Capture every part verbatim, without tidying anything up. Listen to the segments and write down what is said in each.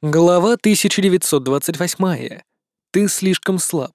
Глава тысяча девятьсот двадцать восемь. Ты слишком слаб.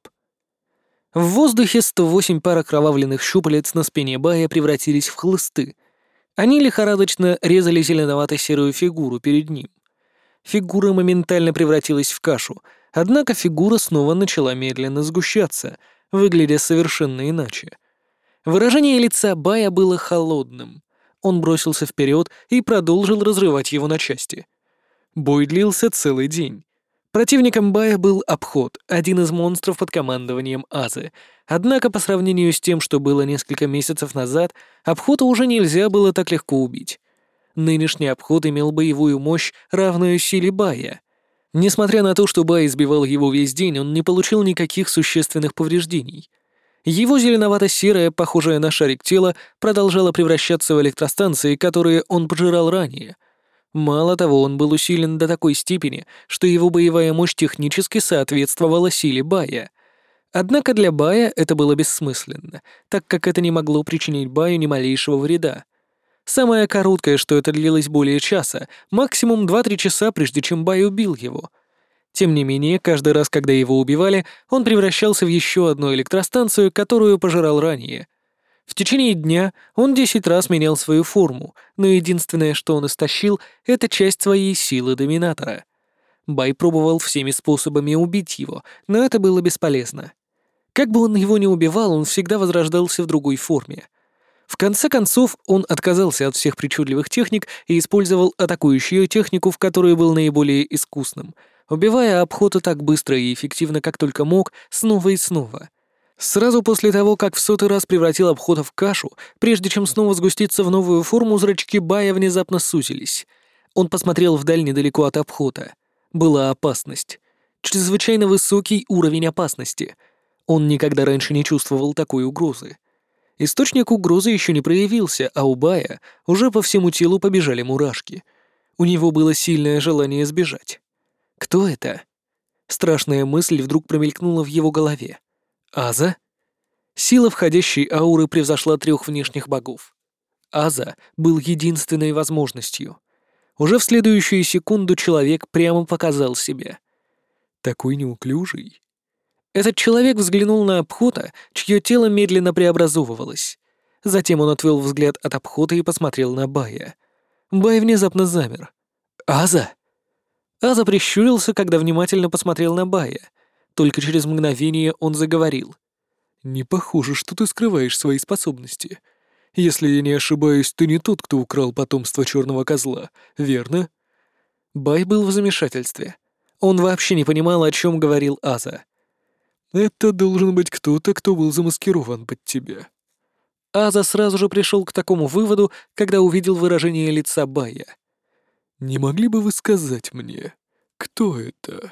В воздухе сто восемь пар окровавленных щупалец на спине Бая превратились в хлысты. Они лихорадочно резали зеленовато-серую фигуру перед ним. Фигура моментально превратилась в кашу, однако фигура снова начала медленно сгущаться, выглядя совершенно иначе. Выражение лица Бая было холодным. Он бросился вперед и продолжил разрывать его на части. Бой длился целый день. Противником Бая был Обход, один из монстров под командованием Азы. Однако по сравнению с тем, что было несколько месяцев назад, Обхода уже нельзя было так легко убить. Нынешний Обход имел боевую мощь, равную силе Бая. Несмотря на то, что Бай избивал его весь день, он не получил никаких существенных повреждений. Его зеленовато-серое, похожее на шарик тело, продолжало превращаться в электростанции, которые он пожирал ранее. Мало того, он был усилен до такой степени, что его боевая мощь технически соответствовала силе Бая. Однако для Бая это было бессмысленно, так как это не могло причинить Баю ни малейшего вреда. Самое короткое, что это длилось более часа, максимум два-три часа, прежде чем Бай убил его. Тем не менее, каждый раз, когда его убивали, он превращался в еще одну электростанцию, которую пожирал ранее. В течение дня он десять раз менял свою форму, но единственное, что он истощил, это часть своей силы доминатора. Бай пробовал всеми способами убить его, но это было бесполезно. Как бы он его ни убивал, он всегда возрождался в другой форме. В конце концов, он отказался от всех причудливых техник и использовал атакующую технику, в которой был наиболее искусным, убивая Обхода так быстро и эффективно, как только мог, снова и снова. Сразу после того, как в сотый раз превратил Обхода в кашу, прежде чем снова сгуститься в новую форму, зрачки Бая внезапно сузились. Он посмотрел вдаль недалеко от Обхода. Была опасность. Чрезвычайно высокий уровень опасности. Он никогда раньше не чувствовал такой угрозы. Источник угрозы еще не проявился, а у Бая уже по всему телу побежали мурашки. У него было сильное желание сбежать. Кто это? Страшная мысль вдруг промелькнула в его голове. Аза? Сила входящей ауры превзошла трех внешних богов. Аза был единственной возможностью. Уже в следующую секунду человек прямо показал себя. Такой неуклюжий. Этот человек взглянул на Обхода, чье тело медленно преобразовывалось. Затем он отвел взгляд от Обхода и посмотрел на Бая. Бай внезапно замер. «Аза?» Аза прищурился, когда внимательно посмотрел на Бая. Только через мгновение он заговорил. «Не похоже, что ты скрываешь свои способности. Если я не ошибаюсь, ты не тот, кто украл потомство черного козла, верно?» Бай был в замешательстве. Он вообще не понимал, о чем говорил Аза. «Это должен быть кто-то, кто был замаскирован под тебя». Аза сразу же пришел к такому выводу, когда увидел выражение лица Бая. «Не могли бы вы сказать мне, кто это?»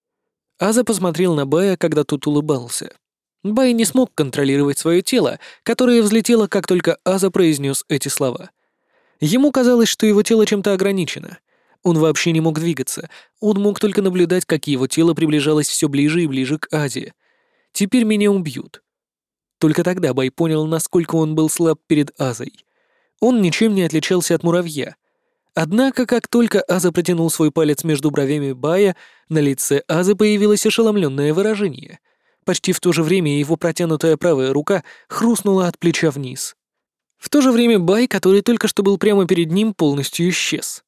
Аза посмотрел на Бая, когда тот улыбался. Бай не смог контролировать свое тело, которое взлетело, как только Аза произнес эти слова. Ему казалось, что его тело чем-то ограничено. Он вообще не мог двигаться, он мог только наблюдать, как его тело приближалось все ближе и ближе к Азе. «Теперь меня убьют». Только тогда Бай понял, насколько он был слаб перед Азой. Он ничем не отличался от муравья. Однако, как только Аза протянул свой палец между бровями Бая, на лице Азы появилось ошеломленное выражение. Почти в то же время его протянутая правая рука хрустнула от плеча вниз. В то же время Бай, который только что был прямо перед ним, полностью исчез.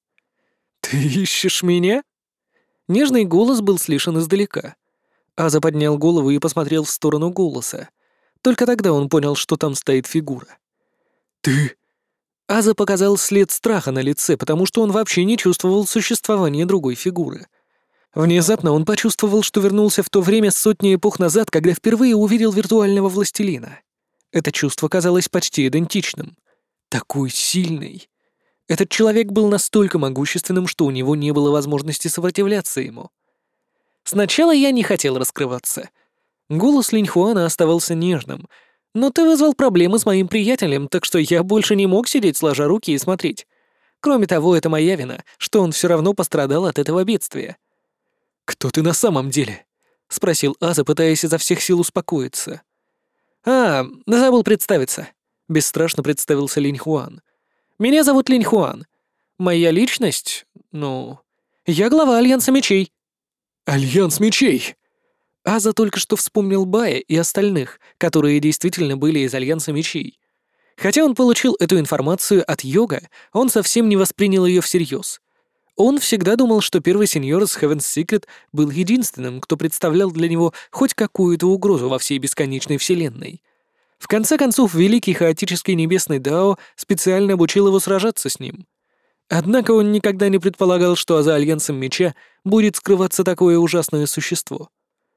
«Ты ищешь меня?» Нежный голос был слышен издалека. Аза поднял голову и посмотрел в сторону голоса. Только тогда он понял, что там стоит фигура. «Ты...» Аза показал след страха на лице, потому что он вообще не чувствовал существования другой фигуры. Внезапно он почувствовал, что вернулся в то время сотни эпох назад, когда впервые увидел виртуального властелина. Это чувство казалось почти идентичным. Такой сильный. Этот человек был настолько могущественным, что у него не было возможности сопротивляться ему. Сначала я не хотел раскрываться. Голос Линьхуана оставался нежным, но ты вызвал проблемы с моим приятелем, так что я больше не мог сидеть сложа руки и смотреть. Кроме того, это моя вина, что он все равно пострадал от этого бедствия. «Кто ты на самом деле?» — спросил Аза, пытаясь изо всех сил успокоиться. «А, забыл представиться», — бесстрашно представился Линьхуан. «Меня зовут Линьхуан. Моя личность, ну, Я глава Альянса Мечей». «Альянс мечей!» Аза только что вспомнил Бая и остальных, которые действительно были из Альянса Мечей. Хотя он получил эту информацию от Йога, он совсем не воспринял ее всерьез. Он всегда думал, что первый сеньор из Heaven's Secret был единственным, кто представлял для него хоть какую-то угрозу во всей бесконечной вселенной. В конце концов, великий хаотический небесный Дао специально обучил его сражаться с ним. Однако он никогда не предполагал, что за Альянсом Меча будет скрываться такое ужасное существо.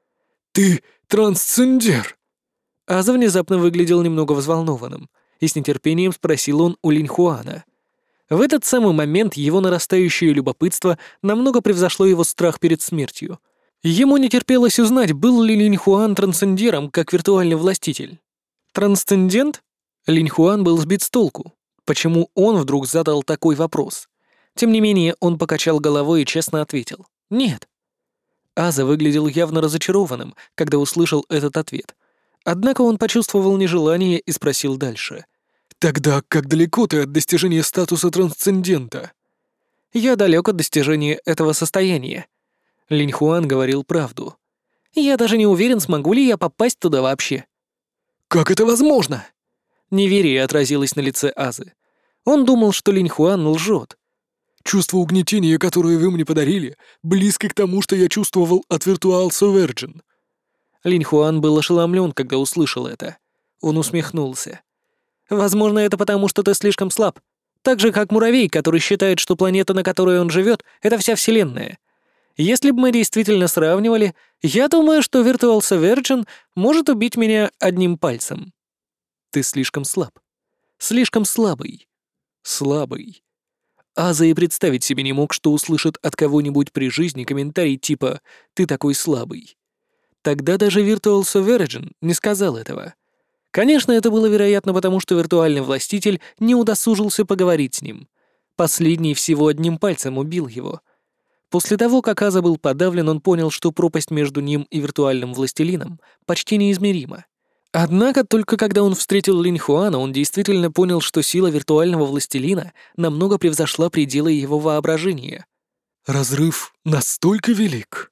«Ты трансцендер!» Аза внезапно выглядел немного взволнованным, и с нетерпением спросил он у Линьхуана. В этот самый момент его нарастающее любопытство намного превзошло его страх перед смертью. Ему не терпелось узнать, был ли Линьхуан трансцендером, как виртуальный властитель. Трансцендент? Линьхуан был сбит с толку. Почему он вдруг задал такой вопрос? Тем не менее, он покачал головой и честно ответил: «Нет». Аза выглядел явно разочарованным, когда услышал этот ответ. Однако он почувствовал нежелание и спросил дальше. «Тогда как далеко ты от достижения статуса трансцендента?» «Я далек от достижения этого состояния». Линьхуан говорил правду. «Я даже не уверен, смогу ли я попасть туда вообще». «Как это возможно?» Неверие отразилось на лице Азы. Он думал, что Линьхуан лжет. «Чувство угнетения, которое вы мне подарили, близко к тому, что я чувствовал от Virtual Sovereign». Линьхуан был ошеломлен, когда услышал это. Он усмехнулся. «Возможно, это потому, что ты слишком слаб. Так же, как муравей, который считает, что планета, на которой он живет, это вся Вселенная. Если бы мы действительно сравнивали, я думаю, что Virtual Sovereign может убить меня одним пальцем». «Ты слишком слаб. Слишком слабый. Слабый». Аза и представить себе не мог, что услышит от кого-нибудь при жизни комментарий типа «ты такой слабый». Тогда даже Virtual Sovereign не сказал этого. Конечно, это было вероятно, потому что виртуальный властитель не удосужился поговорить с ним. Последний всего одним пальцем убил его. После того, как Аза был подавлен, он понял, что пропасть между ним и виртуальным властелином почти неизмерима. Однако только когда он встретил Линьхуана, он действительно понял, что сила виртуального властелина намного превзошла пределы его воображения. «Разрыв настолько велик?»